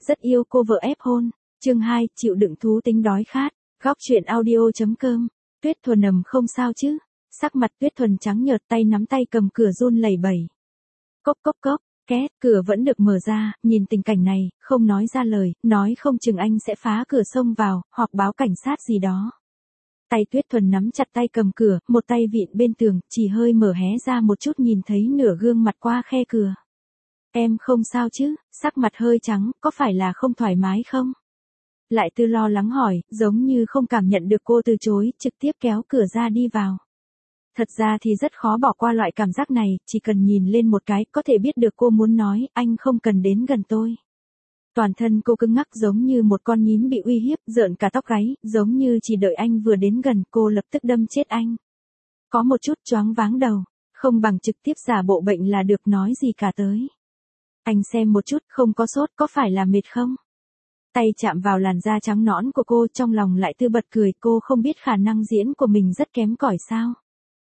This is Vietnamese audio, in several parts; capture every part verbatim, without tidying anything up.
rất yêu cô vợ ép hôn. Chương hai, chịu đựng thú tính đói khát. Góc truyện audio.com. Tuyết Thuần nằm không sao chứ? Sắc mặt Tuyết Thuần trắng nhợt, tay nắm tay cầm cửa run lẩy bẩy. Cốc cốc cốc, két, cửa vẫn được mở ra, nhìn tình cảnh này, không nói ra lời, nói không chừng anh sẽ phá cửa xông vào, hoặc báo cảnh sát gì đó. Tay Tuyết Thuần nắm chặt tay cầm cửa, một tay vịn bên tường, chỉ hơi mở hé ra một chút nhìn thấy nửa gương mặt qua khe cửa. Em không sao chứ? Sắc mặt hơi trắng, có phải là không thoải mái không? Lại Tư lo lắng hỏi, giống như không cảm nhận được cô từ chối, trực tiếp kéo cửa ra đi vào. Thật ra thì rất khó bỏ qua loại cảm giác này, chỉ cần nhìn lên một cái, có thể biết được cô muốn nói, anh không cần đến gần tôi. Toàn thân cô cứng ngắc giống như một con nhím bị uy hiếp, rợn cả tóc gáy, giống như chỉ đợi anh vừa đến gần, cô lập tức đâm chết anh. Có một chút choáng váng đầu, không bằng trực tiếp giả bộ bệnh là được, nói gì cả tới. Anh xem một chút, không có sốt, có phải là mệt không? Tay chạm vào làn da trắng nõn của cô, trong lòng Lại Tư bật cười, cô không biết khả năng diễn của mình rất kém cỏi sao?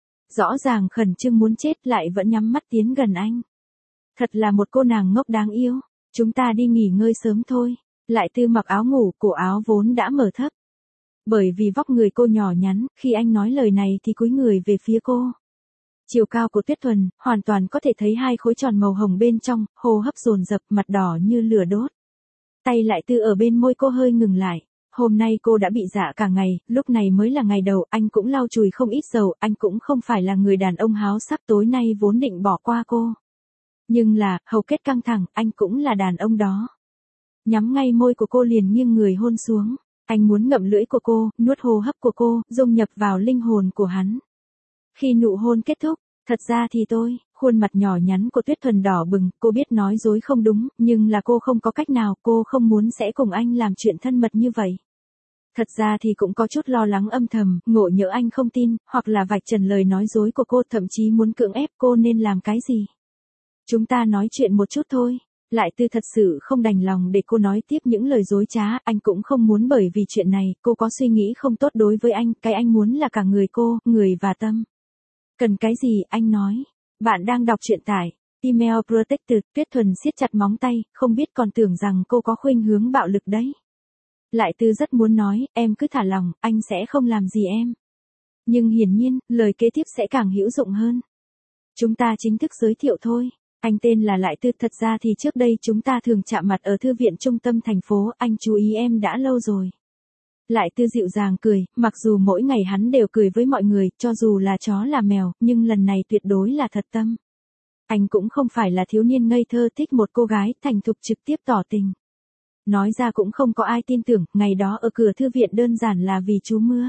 Rõ ràng khẩn trương muốn chết lại vẫn nhắm mắt tiến gần anh. Thật là một cô nàng ngốc đáng yêu. Chúng ta đi nghỉ ngơi sớm thôi. Lại Tư mặc áo ngủ, cổ áo vốn đã mở thấp. Bởi vì vóc người cô nhỏ nhắn, khi anh nói lời này thì cúi người về phía cô. Chiều cao của Tuyết Thuần, hoàn toàn có thể thấy hai khối tròn màu hồng bên trong, hô hấp dồn dập, mặt đỏ như lửa đốt. Tay Lại Tư ở bên môi cô hơi ngừng lại. Hôm nay cô đã bị dạ cả ngày, lúc này mới là ngày đầu, anh cũng lau chùi không ít dầu, anh cũng không phải là người đàn ông háo sắc, tối nay vốn định bỏ qua cô. Nhưng là, hầu kết căng thẳng, anh cũng là đàn ông đó. Nhắm ngay môi của cô liền nghiêng người hôn xuống, anh muốn ngậm lưỡi của cô, nuốt hô hấp của cô, dung nhập vào linh hồn của hắn. Khi nụ hôn kết thúc, thật ra thì tôi, khuôn mặt nhỏ nhắn của Tuyết Thuần đỏ bừng, cô biết nói dối không đúng, nhưng là cô không có cách nào, cô không muốn sẽ cùng anh làm chuyện thân mật như vậy. Thật ra thì cũng có chút lo lắng âm thầm, ngộ nhỡ anh không tin, hoặc là vạch trần lời nói dối của cô, thậm chí muốn cưỡng ép cô nên làm cái gì. Chúng ta nói chuyện một chút thôi. Lại Tư thật sự không đành lòng để cô nói tiếp những lời dối trá, anh cũng không muốn, bởi vì chuyện này, cô có suy nghĩ không tốt đối với anh, cái anh muốn là cả người cô, người và tâm. Cần cái gì, anh nói. Bạn đang đọc truyện tại Email Protected. Tuyết Thuần siết chặt móng tay, không biết còn tưởng rằng cô có khuynh hướng bạo lực đấy. Lại Tư rất muốn nói, em cứ thả lòng, anh sẽ không làm gì em. Nhưng hiển nhiên, lời kế tiếp sẽ càng hữu dụng hơn. Chúng ta chính thức giới thiệu thôi. Anh tên là Lại Tư, thật ra thì trước đây chúng ta thường chạm mặt ở thư viện trung tâm thành phố, anh chú ý em đã lâu rồi. Lại Tư dịu dàng cười, mặc dù mỗi ngày hắn đều cười với mọi người, cho dù là chó là mèo, nhưng lần này tuyệt đối là thật tâm. Anh cũng không phải là thiếu niên ngây thơ thích một cô gái thành thục trực tiếp tỏ tình. Nói ra cũng không có ai tin tưởng, ngày đó ở cửa thư viện đơn giản là vì trú mưa.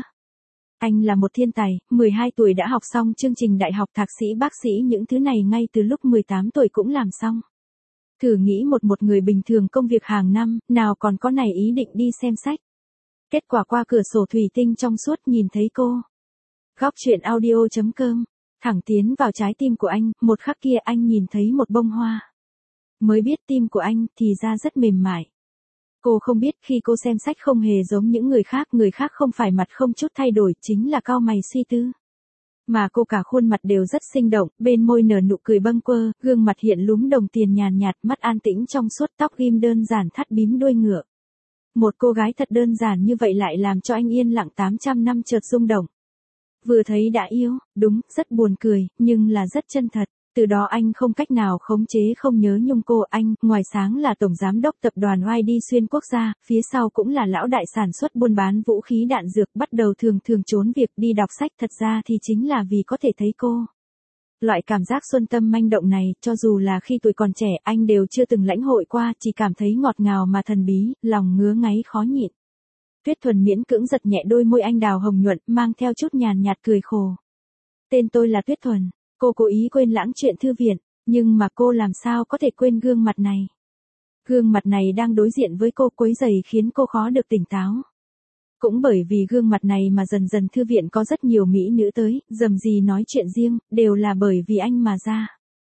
Anh là một thiên tài, mười hai tuổi đã học xong chương trình đại học, thạc sĩ, bác sĩ, những thứ này ngay từ lúc mười tám tuổi cũng làm xong. Thử nghĩ một một người bình thường công việc hàng năm, nào còn có này ý định đi xem sách. Kết quả qua cửa sổ thủy tinh trong suốt nhìn thấy cô. Góc truyện audio.com. Thẳng tiến vào trái tim của anh, một khắc kia anh nhìn thấy một bông hoa. Mới biết tim của anh thì ra rất mềm mại. Cô không biết khi cô xem sách không hề giống những người khác, người khác không phải mặt không chút thay đổi, chính là cau mày suy tư. Mà cô cả khuôn mặt đều rất sinh động, bên môi nở nụ cười bâng quơ, gương mặt hiện lúm đồng tiền nhàn nhạt, mắt an tĩnh trong suốt, tóc ghim đơn giản thắt bím đuôi ngựa. Một cô gái thật đơn giản như vậy lại làm cho anh yên lặng tám trăm năm chợt rung động. Vừa thấy đã yêu, đúng, rất buồn cười, nhưng là rất chân thật. Từ đó anh không cách nào khống chế không nhớ nhung cô. Anh, ngoài sáng là tổng giám đốc tập đoàn i đê xuyên quốc gia, phía sau cũng là lão đại sản xuất buôn bán vũ khí đạn dược, bắt đầu thường thường trốn việc đi đọc sách, thật ra thì chính là vì có thể thấy cô. Loại cảm giác xuân tâm manh động này, cho dù là khi tuổi còn trẻ, anh đều chưa từng lãnh hội qua, chỉ cảm thấy ngọt ngào mà thần bí, lòng ngứa ngáy khó nhịn. Tuyết Thuần miễn cưỡng giật nhẹ đôi môi anh đào hồng nhuận, mang theo chút nhàn nhạt cười khổ. Tên tôi là Tuyết Thuần. Cô cố ý quên lãng chuyện thư viện, nhưng mà cô làm sao có thể quên gương mặt này. Gương mặt này đang đối diện với cô, quấy rầy khiến cô khó được tỉnh táo. Cũng bởi vì gương mặt này mà dần dần thư viện có rất nhiều mỹ nữ tới, dầm gì nói chuyện riêng, đều là bởi vì anh mà ra.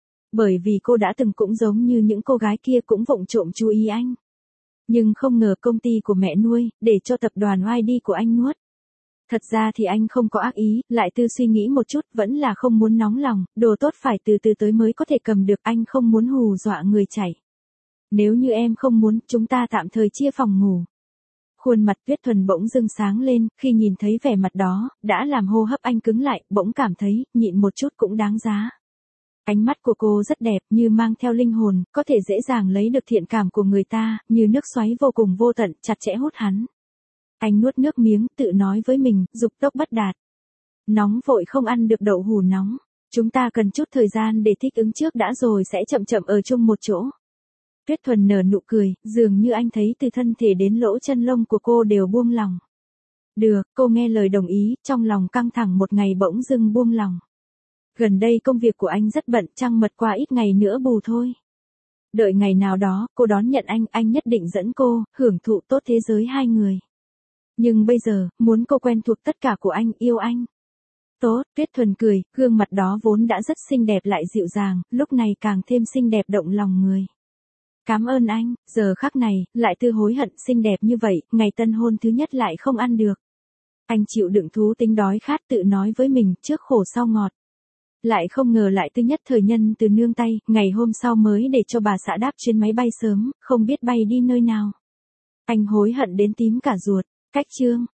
Bởi vì cô đã từng cũng giống như những cô gái kia cũng vụng trộm chú ý anh. Nhưng không ngờ công ty của mẹ nuôi, để cho tập đoàn i đê của anh nuốt. Thật ra thì anh không có ác ý, Lại Tư suy nghĩ một chút, vẫn là không muốn nóng lòng, đồ tốt phải từ từ tới mới có thể cầm được, anh không muốn hù dọa người chảy. Nếu như em không muốn, chúng ta tạm thời chia phòng ngủ. Khuôn mặt Tuyết Thuần bỗng dưng sáng lên, khi nhìn thấy vẻ mặt đó, đã làm hô hấp anh cứng lại, bỗng cảm thấy, nhịn một chút cũng đáng giá. Ánh mắt của cô rất đẹp, như mang theo linh hồn, có thể dễ dàng lấy được thiện cảm của người ta, như nước xoáy vô cùng vô tận, chặt chẽ hút hắn. Anh nuốt nước miếng, tự nói với mình, dục tốc bất đạt. Nóng vội không ăn được đậu hù nóng. Chúng ta cần chút thời gian để thích ứng trước đã rồi sẽ chậm chậm ở chung một chỗ. Tuyết Thuần nở nụ cười, dường như anh thấy từ thân thể đến lỗ chân lông của cô đều buông lòng. Được, cô nghe lời đồng ý, trong lòng căng thẳng một ngày bỗng dưng buông lòng. Gần đây công việc của anh rất bận, trăng mật qua ít ngày nữa bù thôi. Đợi ngày nào đó, cô đón nhận anh, anh nhất định dẫn cô, hưởng thụ tốt thế giới hai người. Nhưng bây giờ, muốn cô quen thuộc tất cả của anh, yêu anh. Tốt, Tuyết Thuần cười, gương mặt đó vốn đã rất xinh đẹp lại dịu dàng, lúc này càng thêm xinh đẹp động lòng người. Cảm ơn anh, giờ khắc này, lại tư hối hận xinh đẹp như vậy, ngày tân hôn thứ nhất lại không ăn được. Anh chịu đựng thú tính đói khát tự nói với mình, trước khổ sau ngọt. Lại không ngờ lại tư nhất thời nhân từ nương tay, ngày hôm sau mới để cho bà xã đáp chuyến máy bay sớm, không biết bay đi nơi nào. Anh hối hận đến tím cả ruột, cách chương.